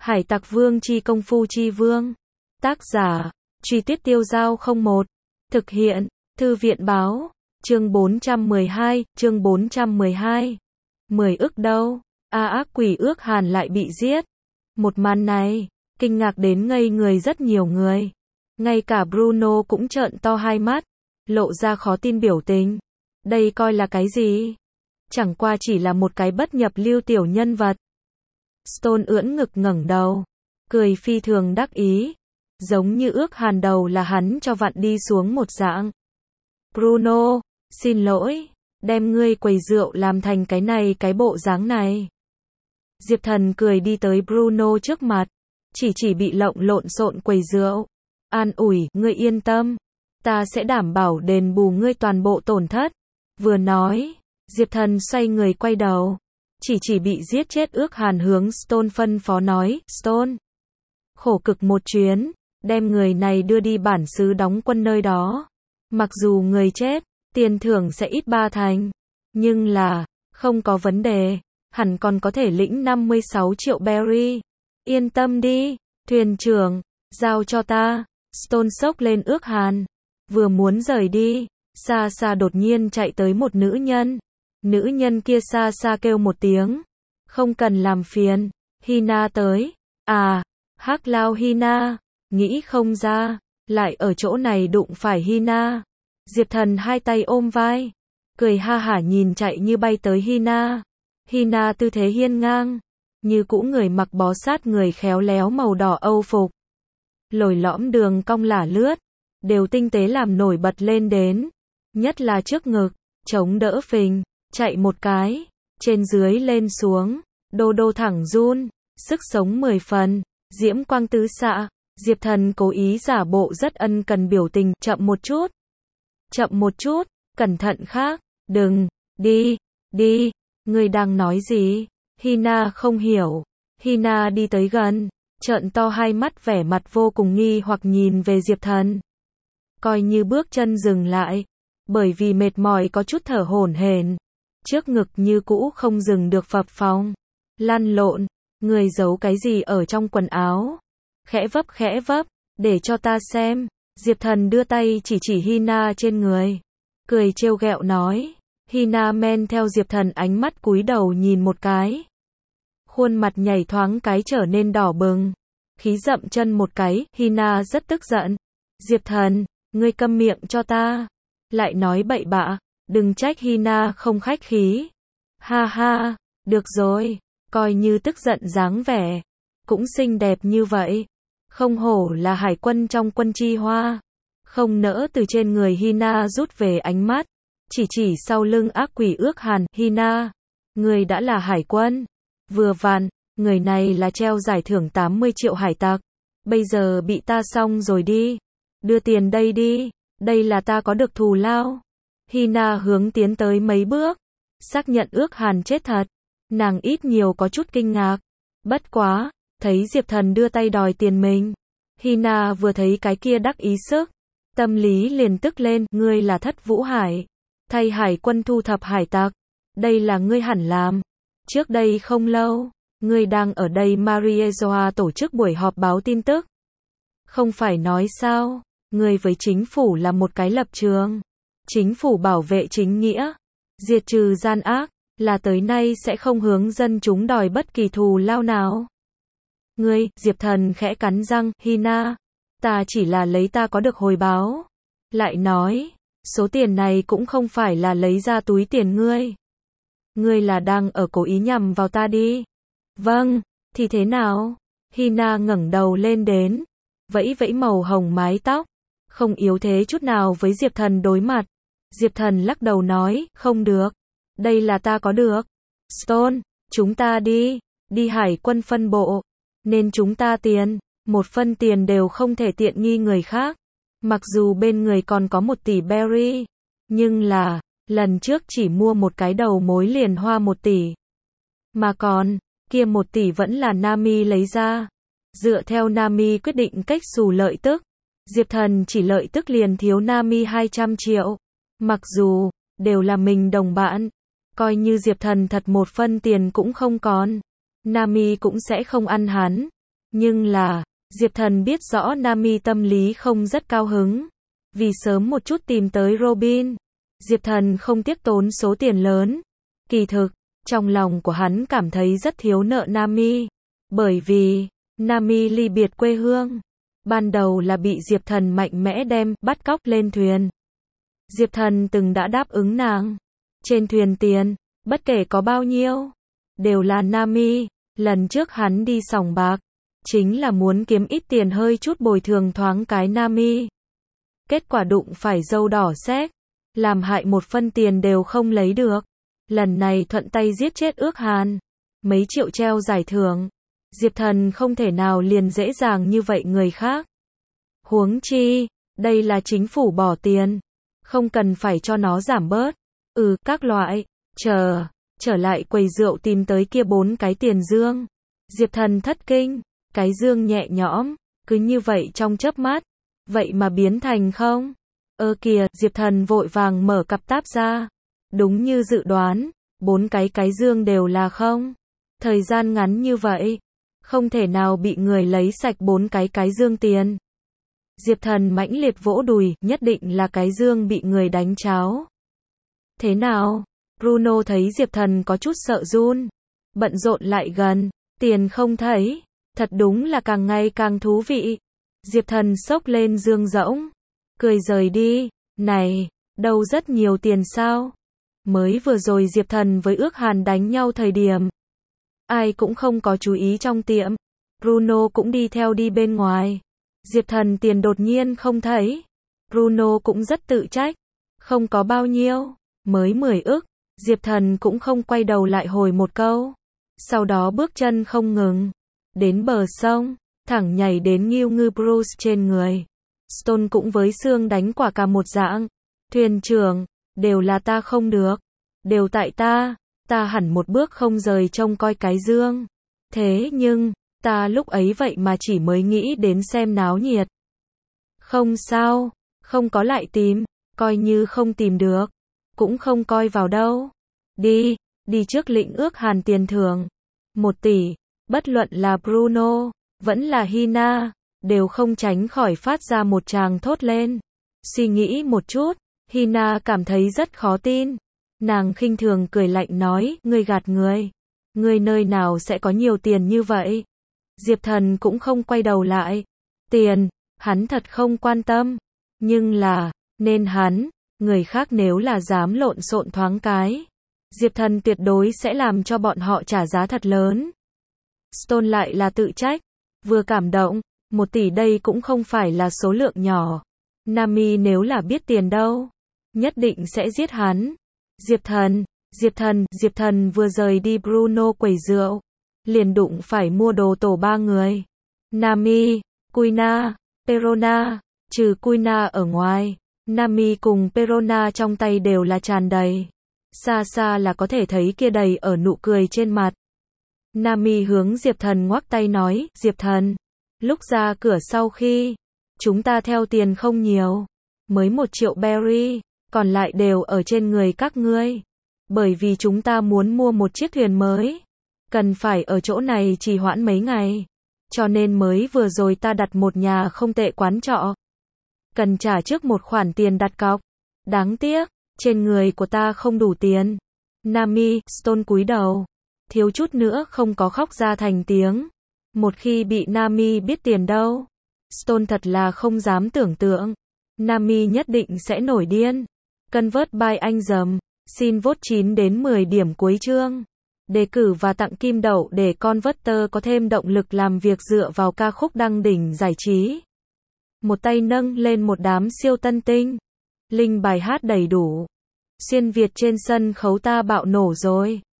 Hải Tặc Vương chi công phu chi vương. Tác giả, Truy Tuyết Tiêu Dao 01. Thực hiện, Thư viện báo. Chương 412, chương 412. 10 ức đâu? Ác quỷ ước Hàn lại bị giết. Một màn này, kinh ngạc đến ngây người rất nhiều người. Ngay cả Bruno cũng trợn to hai mắt, lộ ra khó tin biểu tình. Đây coi là cái gì? Chẳng qua chỉ là một cái bất nhập lưu tiểu nhân vật. Stone ưỡn ngực ngẩng đầu, cười phi thường đắc ý, giống như ước Hàn đầu là hắn cho vặn đi xuống một dạng. Bruno, xin lỗi, đem ngươi quầy rượu làm thành cái này cái bộ dáng này. Diệp Thần cười đi tới Bruno trước mặt, chỉ bị lộng lộn xộn quầy rượu. An ủi, ngươi yên tâm, ta sẽ đảm bảo đền bù ngươi toàn bộ tổn thất. Vừa nói, Diệp Thần xoay người quay đầu, chỉ bị giết chết ước Hàn hướng Stone phân phó nói, Stone, khổ cực một chuyến, đem người này đưa đi bản xứ đóng quân nơi đó. Mặc dù người chết, tiền thưởng sẽ ít 3 thành, nhưng là, không có vấn đề, hẳn còn có thể lĩnh 56 triệu berry. Yên tâm đi, thuyền trưởng, giao cho ta. Stone sốc lên ước Hàn, vừa muốn rời đi, xa xa đột nhiên chạy tới một nữ nhân. Nữ nhân kia xa xa kêu một tiếng, không cần làm phiền, Hina tới. À, Hắc Lao Hina, nghĩ không ra, lại ở chỗ này đụng phải Hina. Diệp Thần hai tay ôm vai, cười ha hả nhìn chạy như bay tới Hina. Hina tư thế hiên ngang, như cũ người mặc bó sát người khéo léo màu đỏ Âu phục. Lồi lõm đường cong lả lướt, đều tinh tế làm nổi bật lên đến. Nhất là trước ngực, chống đỡ phình, chạy một cái, trên dưới lên xuống, đô đô thẳng run, sức sống 10 phần, diễm quang tứ xạ. Diệp Thần cố ý giả bộ rất ân cần biểu tình, chậm một chút, cẩn thận khác, đừng, đi, ngươi đang nói gì? Hina không hiểu. Hina đi tới gần, trợn to hai mắt vẻ mặt vô cùng nghi hoặc nhìn về Diệp Thần. Coi như bước chân dừng lại, bởi vì mệt mỏi có chút thở hổn hển, trước ngực như cũ không dừng được phập phồng, lăn lộn, người giấu cái gì ở trong quần áo? Khẽ vấp, để cho ta xem. Diệp Thần đưa tay chỉ Hina trên người, cười trêu ghẹo nói. Hina men theo Diệp Thần ánh mắt cúi đầu nhìn một cái. Khuôn mặt nhảy thoáng cái trở nên đỏ bừng, khí dậm chân một cái. Hina rất tức giận. Diệp Thần, ngươi câm miệng cho ta. Lại nói bậy bạ, đừng trách Hina không khách khí. Ha ha, được rồi, coi như tức giận dáng vẻ, cũng xinh đẹp như vậy, không hổ là hải quân trong quân chi hoa. Không nỡ từ trên người Hina rút về ánh mắt, chỉ sau lưng ác quỷ ước Hàn. Hina, người đã là hải quân, vừa vặn, người này là treo giải thưởng 80 triệu hải tặc, bây giờ bị ta xong rồi đi, đưa tiền đây đi, đây là ta có được thù lao. Hina hướng tiến tới mấy bước, xác nhận ước Hàn chết thật, nàng ít nhiều có chút kinh ngạc, bất quá, thấy Diệp Thần đưa tay đòi tiền mình, Hina vừa thấy cái kia đắc ý sức, tâm lý liền tức lên. Ngươi là Thất Vũ Hải, thay hải quân thu thập hải tặc, đây là ngươi hẳn làm. Trước đây không lâu, ngươi đang ở đây Mariezoa tổ chức buổi họp báo tin tức. Không phải nói sao, ngươi với chính phủ là một cái lập trường. Chính phủ bảo vệ chính nghĩa, diệt trừ gian ác, là tới nay sẽ không hướng dân chúng đòi bất kỳ thù lao nào. Ngươi, Diệp Thần khẽ cắn răng. Hina, ta chỉ là lấy ta có được hồi báo. Lại nói, số tiền này cũng không phải là lấy ra túi tiền ngươi. Ngươi là đang ở cố ý nhằm vào ta đi. Vâng, thì thế nào? Hina ngẩng đầu lên đến, vẫy vẫy màu hồng mái tóc, không yếu thế chút nào với Diệp Thần đối mặt. Diệp Thần lắc đầu nói, không được, đây là ta có được. Stone, chúng ta đi hải quân phân bộ, nên chúng ta tiền, 1 phân tiền đều không thể tiện nghi người khác. Mặc dù bên người còn có 1 tỷ berry, nhưng là, lần trước chỉ mua một cái đầu mối liền hoa 1 tỷ. Mà còn, kia 1 tỷ vẫn là Nami lấy ra. Dựa theo Nami quyết định cách xù lợi tức, Diệp Thần chỉ lợi tức liền thiếu Nami 200 triệu. Mặc dù, đều là mình đồng bạn, coi như Diệp Thần thật 1 phân tiền cũng không còn, Nami cũng sẽ không ăn hắn. Nhưng là, Diệp Thần biết rõ Nami tâm lý không rất cao hứng. Vì sớm một chút tìm tới Robin, Diệp Thần không tiếc tốn số tiền lớn. Kỳ thực, trong lòng của hắn cảm thấy rất thiếu nợ Nami. Bởi vì, Nami ly biệt quê hương. Ban đầu là bị Diệp Thần mạnh mẽ đem, bắt cóc lên thuyền. Diệp Thần từng đã đáp ứng nàng. Trên thuyền tiền, bất kể có bao nhiêu, đều là Nami. Lần trước hắn đi sòng bạc, chính là muốn kiếm ít tiền hơi chút bồi thường thoáng cái Nami. Kết quả đụng phải dâu đỏ xéc, làm hại một phân tiền đều không lấy được. Lần này thuận tay giết chết Ước Hàn, mấy triệu treo giải thưởng. Diệp Thần không thể nào liền dễ dàng như vậy người khác. Huống chi, đây là chính phủ bỏ tiền, không cần phải cho nó giảm bớt. Các loại, trở lại quầy rượu tìm tới kia 4 cái tiền dương. Diệp Thần thất kinh, cái dương nhẹ nhõm, cứ như vậy trong chớp mắt, vậy mà biến thành không. Kìa, Diệp Thần vội vàng mở cặp táp ra. Đúng như dự đoán, 4 cái dương đều là không. Thời gian ngắn như vậy, không thể nào bị người lấy sạch 4 cái dương tiền. Diệp Thần mãnh liệt vỗ đùi, nhất định là cái dương bị người đánh cháo. Thế nào? Bruno thấy Diệp Thần có chút sợ run, bận rộn lại gần, tiền không thấy, thật đúng là càng ngày càng thú vị. Diệp Thần xốc lên dương rỗng, cười rời đi, này, đâu rất nhiều tiền sao? Mới vừa rồi Diệp Thần với Ước Hàn đánh nhau thời điểm, ai cũng không có chú ý trong tiệm, Bruno cũng đi theo đi bên ngoài. Diệp Thần tiền đột nhiên không thấy, Bruno cũng rất tự trách, không có bao nhiêu, mới 10 ức, Diệp Thần cũng không quay đầu lại hồi một câu. Sau đó bước chân không ngừng, đến bờ sông, thẳng nhảy đến Ngưu Ngư Bruce trên người. Stone cũng với xương đánh quả cả một dạng. Thuyền trưởng, đều là ta không được, đều tại ta hẳn một bước không rời trông coi cái dương. Thế nhưng, ta lúc ấy vậy mà chỉ mới nghĩ đến xem náo nhiệt. Không sao, không có lại tìm, coi như không tìm được, cũng không coi vào đâu. Đi trước lĩnh Ước Hàn tiền thưởng 1 tỷ, bất luận là Bruno, vẫn là Hina, đều không tránh khỏi phát ra một tràng thốt lên. Suy nghĩ một chút, Hina cảm thấy rất khó tin. Nàng khinh thường cười lạnh nói, ngươi gạt người. Ngươi nơi nào sẽ có nhiều tiền như vậy? Diệp Thần cũng không quay đầu lại. Tiền, hắn thật không quan tâm. Nhưng là, nên hắn, người khác nếu là dám lộn xộn thoáng cái, Diệp Thần tuyệt đối sẽ làm cho bọn họ trả giá thật lớn. Stone lại là tự trách, vừa cảm động, 1 tỷ đây cũng không phải là số lượng nhỏ. Nami nếu là biết tiền đâu, nhất định sẽ giết hắn. Diệp Thần vừa rời đi Bruno quầy rượu, liền đụng phải mua đồ tổ 3 người. Nami, Kuina, Perona, trừ Kuina ở ngoài, Nami cùng Perona trong tay đều là tràn đầy. Xa xa là có thể thấy kia đầy ở nụ cười trên mặt. Nami hướng Diệp Thần ngoắc tay nói, Diệp Thần, lúc ra cửa sau khi, chúng ta theo tiền không nhiều, mới 1 triệu berry, còn lại đều ở trên người các ngươi. Bởi vì chúng ta muốn mua một chiếc thuyền mới, cần phải ở chỗ này trì hoãn mấy ngày, cho nên mới vừa rồi ta đặt một nhà không tệ quán trọ. Cần trả trước một khoản tiền đặt cọc. Đáng tiếc, trên người của ta không đủ tiền. Nami, Stone cúi đầu, thiếu chút nữa không có khóc ra thành tiếng. Một khi bị Nami biết tiền đâu, Stone thật là không dám tưởng tượng. Nami nhất định sẽ nổi điên. Convert by anh dầm. Xin vote 9 đến 10 điểm cuối chương. Đề cử và tặng kim đậu để Converter có thêm động lực làm việc dựa vào ca khúc đăng đỉnh giải trí. Một tay nâng lên một đám siêu tân tinh. Link bài hát đầy đủ. Xuyên Việt trên sân khấu ta bạo nổ rồi.